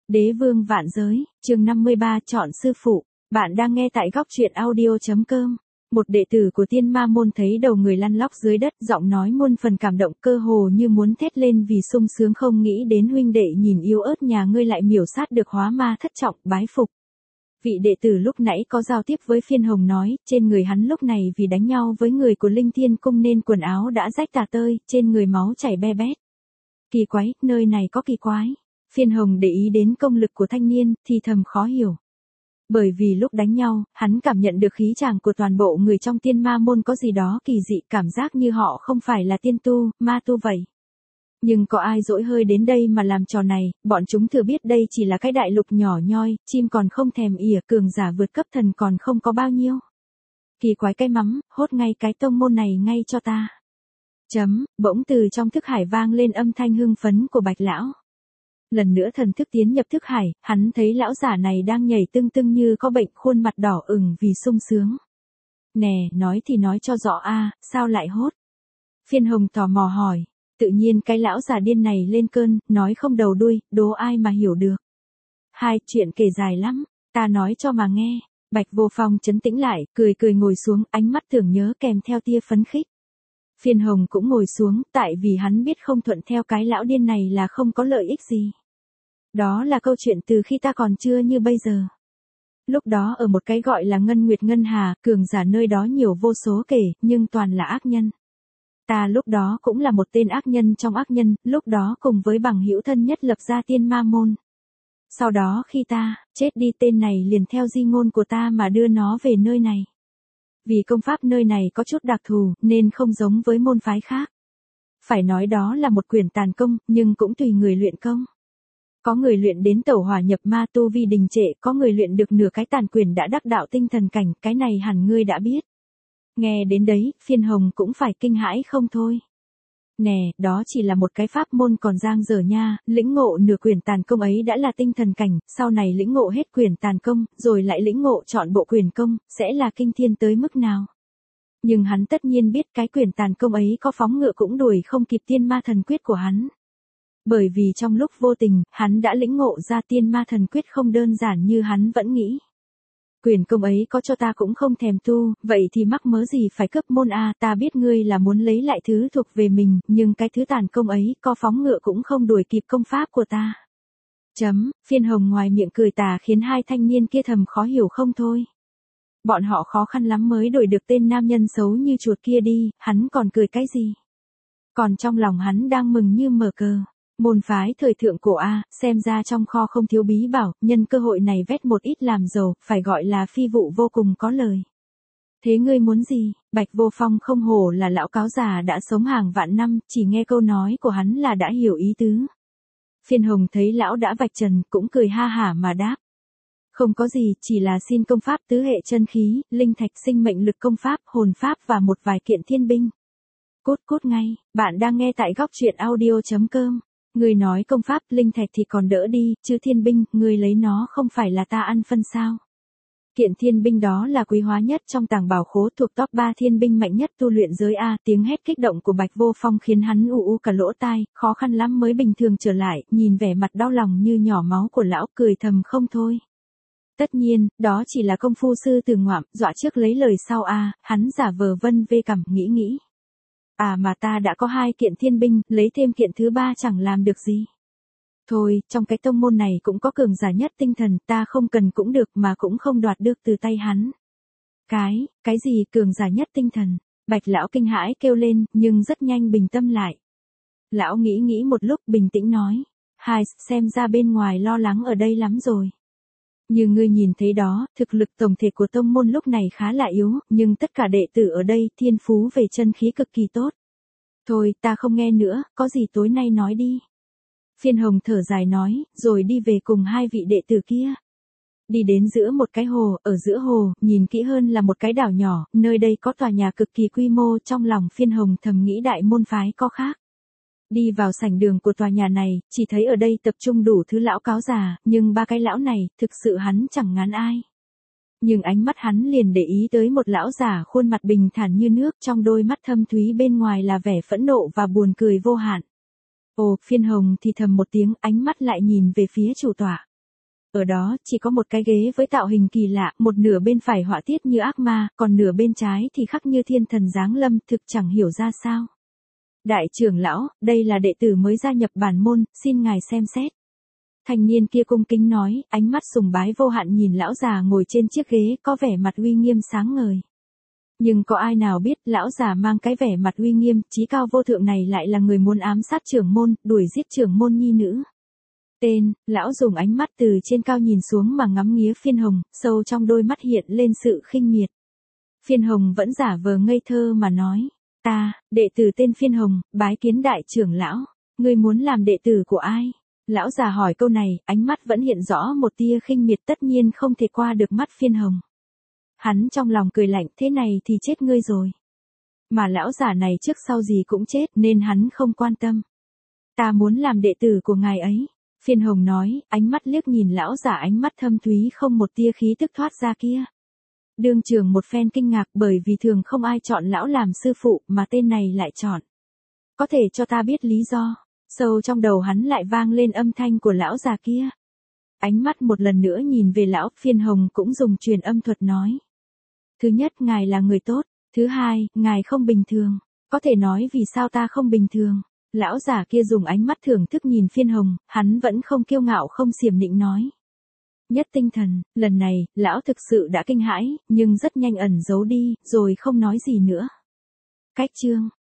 Đế vương vạn giới, chương 53 chọn sư phụ. Bạn đang nghe tại góc truyện audio.com. Một đệ tử của Tiên Ma môn thấy đầu người lăn lóc dưới đất, giọng nói muôn phần cảm động, cơ hồ như muốn thét lên vì sung sướng, không nghĩ đến huynh đệ nhìn yếu ớt nhà ngươi lại miểu sát được hóa ma thất trọng, bái phục. Vị đệ tử lúc nãy có giao tiếp với Phiên Hồng nói, trên người hắn lúc này vì đánh nhau với người của Linh Thiên Cung nên quần áo đã rách tả tơi, trên người máu chảy be bét. Kỳ quái, nơi này có kỳ quái. Phiên Hồng để ý đến công lực của thanh niên, thì thầm khó hiểu. Bởi vì lúc đánh nhau, hắn cảm nhận được khí chàng của toàn bộ người trong Tiên Ma môn có gì đó kỳ dị, cảm giác như họ không phải là tiên tu, ma tu vậy. Nhưng có ai dỗi hơi đến đây mà làm trò này, bọn chúng thừa biết đây chỉ là cái đại lục nhỏ nhoi, chim còn không thèm ỉa, cường giả vượt cấp thần còn không có bao nhiêu. Kỳ quái cái mắm, hốt ngay cái tông môn này ngay cho ta. Bỗng từ trong thức hải vang lên âm thanh hưng phấn của Bạch lão. Lần nữa thần thức tiến nhập thức hải, hắn thấy lão giả này đang nhảy tưng tưng như có bệnh, khuôn mặt đỏ ửng vì sung sướng. Nè, nói thì nói cho rõ a, sao lại hốt? Phiên Hồng tò mò hỏi. Tự nhiên cái lão già điên này lên cơn, nói không đầu đuôi, đố ai mà hiểu được. Chuyện kể dài lắm, ta nói cho mà nghe. Bạch Vô Phong trấn tĩnh lại, cười cười ngồi xuống, ánh mắt tưởng nhớ kèm theo tia phấn khích. Phiên Hồng cũng ngồi xuống, tại vì hắn biết không thuận theo cái lão điên này là không có lợi ích gì. Đó là câu chuyện từ khi ta còn chưa như bây giờ. Lúc đó ở một cái gọi là Ngân Nguyệt Ngân Hà, cường giả nơi đó nhiều vô số kể, nhưng toàn là ác nhân. Ta lúc đó cũng là một tên ác nhân trong ác nhân, lúc đó cùng với bằng hữu thân nhất lập ra Tiên Ma môn. Sau đó khi ta chết đi, tên này liền theo di ngôn của ta mà đưa nó về nơi này. Vì công pháp nơi này có chút đặc thù, nên không giống với môn phái khác. Phải nói đó là một quyển tàn công, nhưng cũng tùy người luyện công. Có người luyện đến tẩu hỏa nhập ma tu vi đình trệ, có người luyện được nửa cái tàn quyển đã đắc đạo tinh thần cảnh, cái này hẳn ngươi đã biết. Nghe đến đấy, Phiên Hồng cũng phải kinh hãi không thôi. Nè, đó chỉ là một cái pháp môn còn dang dở nha, lĩnh ngộ nửa quyển tàn công ấy đã là tinh thần cảnh, sau này lĩnh ngộ hết quyển tàn công, rồi lại lĩnh ngộ trọn bộ quyển công, sẽ là kinh thiên tới mức nào. Nhưng hắn tất nhiên biết cái quyển tàn công ấy có phóng ngựa cũng đuổi không kịp Tiên Ma thần quyết của hắn. Bởi vì trong lúc vô tình, hắn đã lĩnh ngộ ra Tiên Ma thần quyết không đơn giản như hắn vẫn nghĩ. Quyền công ấy có cho ta cũng không thèm tu, vậy thì mắc mớ gì phải cấp môn a, ta biết ngươi là muốn lấy lại thứ thuộc về mình, nhưng cái thứ tàn công ấy, có phóng ngựa cũng không đuổi kịp công pháp của ta. Phiên Hồng ngoài miệng cười tà khiến hai thanh niên kia thầm khó hiểu không thôi. Bọn họ khó khăn lắm mới đuổi được tên nam nhân xấu như chuột kia đi, hắn còn cười cái gì? Còn trong lòng hắn đang mừng như mở cờ. Môn phái thời thượng cổ A, xem ra trong kho không thiếu bí bảo, nhân cơ hội này vét một ít làm giàu, phải gọi là phi vụ vô cùng có lời. Thế ngươi muốn gì? Bạch Vô Phong không hổ là lão cáo già đã sống hàng vạn năm, chỉ nghe câu nói của hắn là đã hiểu ý tứ. Phiên Hồng thấy lão đã vạch trần, cũng cười ha hả mà đáp. Không có gì, chỉ là xin công pháp tứ hệ chân khí, linh thạch, sinh mệnh lực, công pháp, hồn pháp và một vài kiện thiên binh. Cút ngay, bạn đang nghe tại góc truyện audio.com. Ngươi nói công pháp, linh thạch thì còn đỡ đi, chứ thiên binh, ngươi lấy nó không phải là ta ăn phân sao? Kiện thiên binh đó là quý hóa nhất trong tàng bảo khố, thuộc top 3 thiên binh mạnh nhất tu luyện giới A. Tiếng hét kích động của Bạch Vô Phong khiến hắn ù cả lỗ tai, khó khăn lắm mới bình thường trở lại, nhìn vẻ mặt đau lòng như nhỏ máu của lão, cười thầm không thôi. Tất nhiên, đó chỉ là công phu sư từ ngoạm, dọa trước lấy lời sau A, hắn giả vờ vân vê cằm, nghĩ. À mà ta đã có 2 kiện thiên binh, lấy thêm kiện thứ 3 chẳng làm được gì. Thôi, trong cái tông môn này cũng có cường giả nhất tinh thần, ta không cần cũng được mà cũng không đoạt được từ tay hắn. Cái gì cường giả nhất tinh thần? Bạch lão kinh hãi kêu lên, nhưng rất nhanh bình tâm lại. Lão nghĩ một lúc bình tĩnh nói. Xem ra bên ngoài lo lắng ở đây lắm rồi. Như ngươi nhìn thấy đó, thực lực tổng thể của tông môn lúc này khá là yếu, nhưng tất cả đệ tử ở đây thiên phú về chân khí cực kỳ tốt. Thôi, ta không nghe nữa, có gì tối nay nói đi. Phiên Hồng thở dài nói, rồi đi về cùng 2 vị đệ tử kia. Đi đến giữa một cái hồ, ở giữa hồ, nhìn kỹ hơn là một cái đảo nhỏ, nơi đây có tòa nhà cực kỳ quy mô, trong lòng Phiên Hồng thầm nghĩ đại môn phái có khác. Đi vào sảnh đường của tòa nhà này, chỉ thấy ở đây tập trung đủ thứ lão cáo già, nhưng 3 cái lão này, thực sự hắn chẳng ngán ai. Nhưng ánh mắt hắn liền để ý tới một lão già khuôn mặt bình thản như nước, trong đôi mắt thâm thúy bên ngoài là vẻ phẫn nộ và buồn cười vô hạn. Phiên Hồng thì thầm một tiếng, ánh mắt lại nhìn về phía chủ tọa. Ở đó chỉ có một cái ghế với tạo hình kỳ lạ, một nửa bên phải họa tiết như ác ma, còn nửa bên trái thì khắc như thiên thần giáng lâm, thực chẳng hiểu ra sao. Đại trưởng lão, đây là đệ tử mới gia nhập bản môn, xin ngài xem xét. Thanh niên kia cung kính nói, ánh mắt sùng bái vô hạn nhìn lão già ngồi trên chiếc ghế, có vẻ mặt uy nghiêm sáng ngời. Nhưng có ai nào biết, lão già mang cái vẻ mặt uy nghiêm, chí cao vô thượng này lại là người muốn ám sát trưởng môn, đuổi giết trưởng môn nhi nữ. Tên, lão dùng ánh mắt từ trên cao nhìn xuống mà ngắm nghía Phiên Hồng, sâu trong đôi mắt hiện lên sự khinh miệt. Phiên Hồng vẫn giả vờ ngây thơ mà nói, ta, đệ tử tên Phiên Hồng, bái kiến đại trưởng lão, ngươi muốn làm đệ tử của ai? Lão già hỏi câu này, ánh mắt vẫn hiện rõ một tia khinh miệt, tất nhiên không thể qua được mắt Phiên Hồng. Hắn trong lòng cười lạnh, thế này thì chết ngươi rồi. Mà lão già này trước sau gì cũng chết nên hắn không quan tâm. Ta muốn làm đệ tử của ngài ấy. Phiên Hồng nói, ánh mắt liếc nhìn lão già, ánh mắt thâm thúy không một tia khí tức thoát ra kia. Đương trường một phen kinh ngạc, bởi vì thường không ai chọn lão làm sư phụ mà tên này lại chọn. Có thể cho ta biết lý do? Sâu trong đầu hắn lại vang lên âm thanh của lão già kia. Ánh mắt một lần nữa nhìn về lão, Phiên Hồng cũng dùng truyền âm thuật nói. Thứ nhất, ngài là người tốt. Thứ hai, ngài không bình thường. Có thể nói vì sao ta không bình thường? Lão già kia dùng ánh mắt thưởng thức nhìn Phiên Hồng, hắn vẫn không kiêu ngạo không xiểm nịnh nói. Nhất tinh thần, lần này, lão thực sự đã kinh hãi, nhưng rất nhanh ẩn giấu đi, rồi không nói gì nữa. Cách chương